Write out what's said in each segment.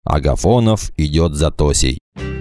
Агафонов идет за Тосей.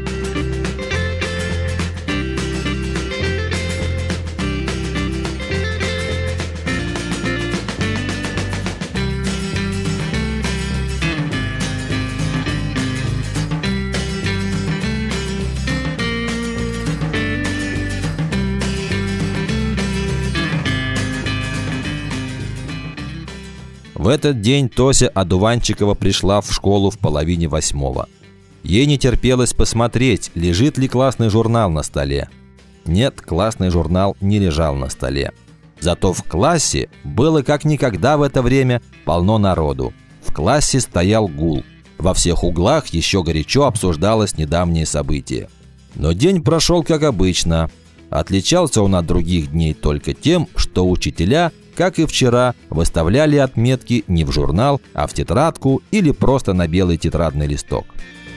В этот день Тося Одуванчикова пришла в школу в 7:30. Ей не терпелось посмотреть, лежит ли классный журнал на столе. Нет, классный журнал не лежал на столе. Зато в классе было как никогда в это время полно народу. В классе стоял гул. Во всех углах еще горячо обсуждалось недавнее событие. Но день прошел как обычно. Отличался он от других дней только тем, что учителя, как и вчера, выставляли отметки не в журнал, а в тетрадку или просто на белый тетрадный листок.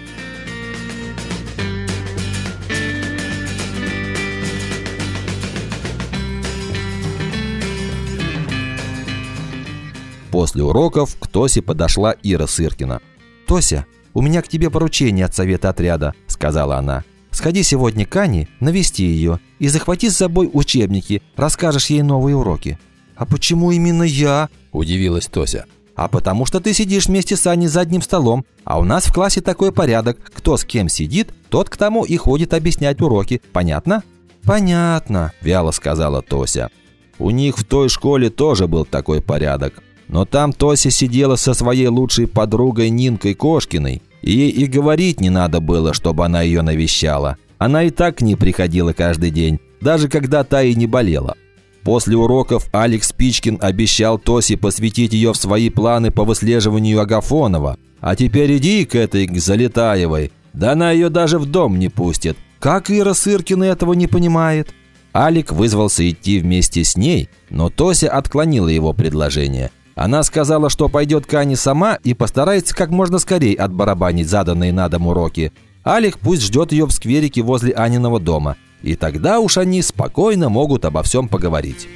После уроков к Тосе подошла Ира Сыркина. «Тося, у меня к тебе поручение от совета отряда», – сказала она. «Сходи сегодня к Ане, навести ее и захвати с собой учебники, расскажешь ей новые уроки». «А почему именно я?» – удивилась Тося. «А потому что ты сидишь вместе с Аней за одним столом, а у нас в классе такой порядок. Кто с кем сидит, тот к тому и ходит объяснять уроки. Понятно?» «Понятно», – вяло сказала Тося. У них в той школе тоже был такой порядок. Но там Тося сидела со своей лучшей подругой Нинкой Кошкиной, и ей и говорить не надо было, чтобы она ее навещала. Она и так к ней приходила каждый день, даже когда та и не болела. После уроков Алекс Спичкин обещал Тосе посвятить ее в свои планы по выслеживанию Агафонова. А теперь иди к этой, к Залетаевой. Да она ее даже в дом не пустит. Как Ира Сыркина этого не понимает?» Алик вызвался идти вместе с ней, но Тося отклонила его предложение. Она сказала, что пойдет к Ане сама и постарается как можно скорее отбарабанить заданные на дом уроки. Алик пусть ждет ее в скверике возле Аниного дома. И тогда уж они спокойно могут обо всем поговорить.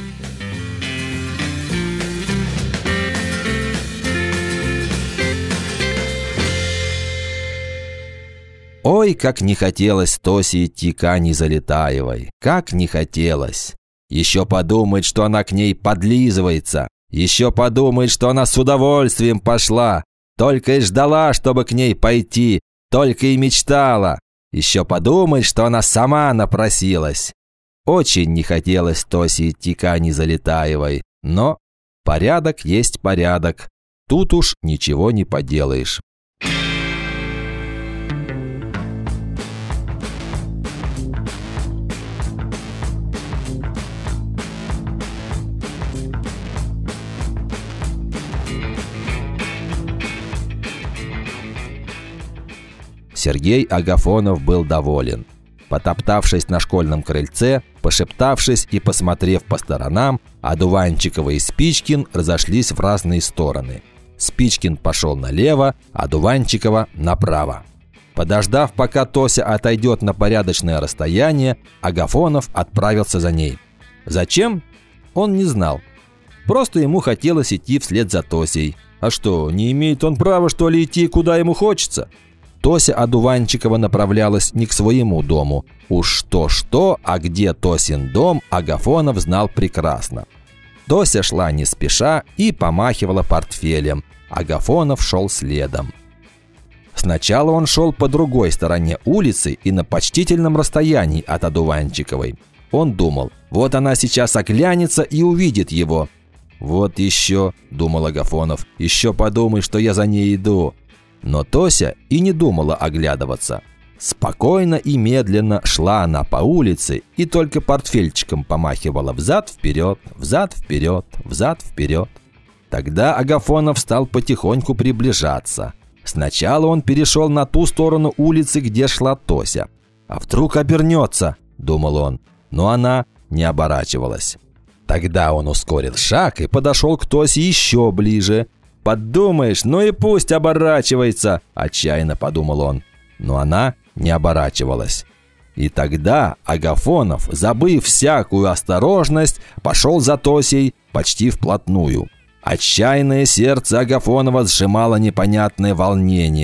Ой, как не хотелось Тосе идти к Ане Залетаевой. Как не хотелось. Еще подумает, что она к ней подлизывается. Еще подумает, что она с удовольствием пошла. Только и ждала, чтобы к ней пойти. Только и мечтала. Еще подумает, что она сама напросилась. Очень не хотелось Тосе идти к Ане Залетаевой. Но порядок есть порядок. Тут уж ничего не поделаешь. Сергей Агафонов был доволен. Потоптавшись на школьном крыльце, пошептавшись и посмотрев по сторонам, Одуванчикова и Спичкин разошлись в разные стороны. Спичкин пошел налево, Одуванчикова направо. Подождав, пока Тося отойдет на порядочное расстояние, Агафонов отправился за ней. Зачем? Он не знал. Просто ему хотелось идти вслед за Тосей. А что, не имеет он права, что ли, идти, куда ему хочется? Тося Одуванчикова направлялась не к своему дому. Уж что-что, а где Тосин дом, Агафонов знал прекрасно. Тося шла не спеша и помахивала портфелем. Агафонов шел следом. Сначала он шел по другой стороне улицы и на почтительном расстоянии от Одуванчиковой. Он думал, вот она сейчас оглянется и увидит его. «Вот еще», – думал Агафонов, – «еще подумай, что я за ней иду». Но Тося и не думала оглядываться. Спокойно и медленно шла она по улице и только портфельчиком помахивала взад-вперед, взад-вперед, взад-вперед. Тогда Агафонов стал потихоньку приближаться. Сначала он перешел на ту сторону улицы, где шла Тося. «А вдруг обернется?» – думал он, но она не оборачивалась. Тогда он ускорил шаг и подошел к Тосе еще ближе. «Подумаешь, ну и пусть оборачивается!» – отчаянно подумал он. Но она не оборачивалась. И тогда Агафонов, забыв всякую осторожность, пошел за Тосей почти вплотную. Отчаянное сердце Агафонова сжимало непонятное волнение.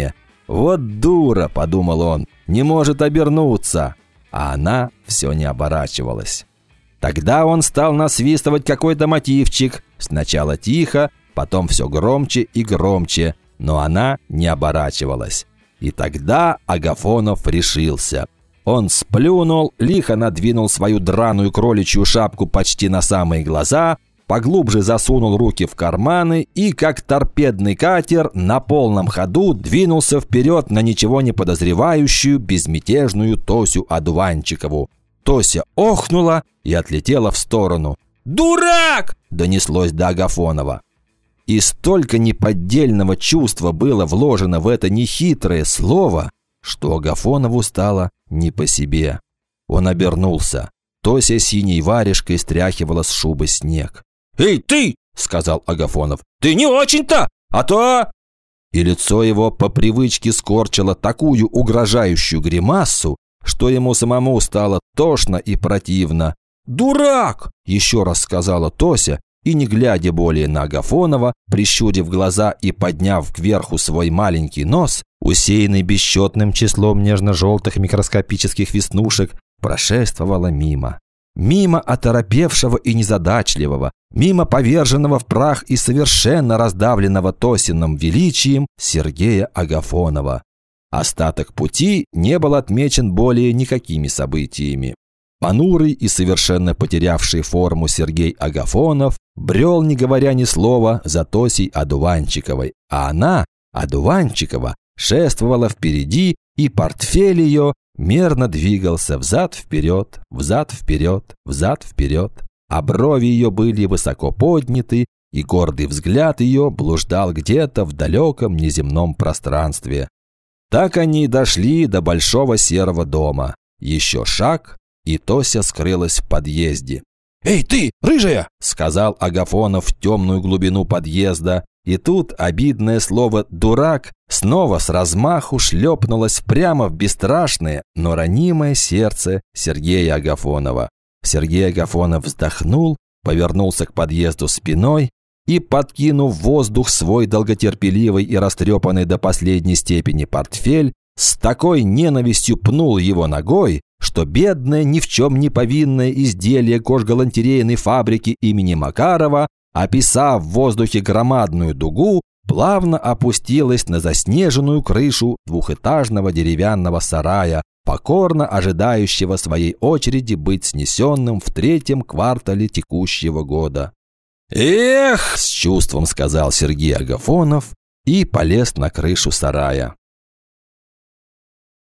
«Вот дура», – подумал он, – «не может обернуться». А она все не оборачивалась. Тогда он стал насвистывать какой-то мотивчик. Сначала тихо, потом все громче и громче, но она не оборачивалась. И тогда Агафонов решился. Он сплюнул, лихо надвинул свою драную кроличью шапку почти на самые глаза, поглубже засунул руки в карманы и, как торпедный катер, на полном ходу двинулся вперед на ничего не подозревающую безмятежную Тосю Одуванчикову. Тося охнула и отлетела в сторону. «Дурак!» – донеслось до Агафонова. И столько неподдельного чувства было вложено в это нехитрое слово, что Агафонову стало не по себе. Он обернулся. Тося синей варежкой стряхивала с шубы снег. «Эй, ты!» – сказал Агафонов. «Ты не очень-то, а то...» И лицо его по привычке скорчило такую угрожающую гримассу, что ему самому стало тошно и противно. «Дурак!» – еще раз сказала Тося, и, не глядя более на Агафонова, прищурив глаза и подняв кверху свой маленький нос, усеянный бесчетным числом нежно-желтых микроскопических веснушек, прошествовала мимо. Мимо оторопевшего и незадачливого, мимо поверженного в прах и совершенно раздавленного Тосиным величием Сергея Агафонова. Остаток пути не был отмечен более никакими событиями. Понурый и совершенно потерявший форму Сергей Агафонов брел, не говоря ни слова, за Тосей Одуванчиковой, а она, Одуванчикова, шествовала впереди, и портфель ее мерно двигался взад-вперед, взад-вперед, взад-вперед, а брови ее были высоко подняты, и гордый взгляд ее блуждал где-то в далеком неземном пространстве. Так они и дошли до большого серого дома. Еще шаг, и Тося скрылась в подъезде. «Эй, ты, рыжая!» – сказал Агафонов в темную глубину подъезда. И тут обидное слово «дурак» снова с размаху шлепнулось прямо в бесстрашное, но ранимое сердце Сергея Агафонова. Сергей Агафонов вздохнул, повернулся к подъезду спиной и, подкинув в воздух свой долготерпеливый и растрепанный до последней степени портфель, с такой ненавистью пнул его ногой, что бедное, ни в чем не повинное изделие кожгалантерейной фабрики имени Макарова, описав в воздухе громадную дугу, плавно опустилось на заснеженную крышу двухэтажного деревянного сарая, покорно ожидающего своей очереди быть снесенным в 3-м квартале текущего года. «Эх!» – с чувством сказал Сергей Агафонов и полез на крышу сарая.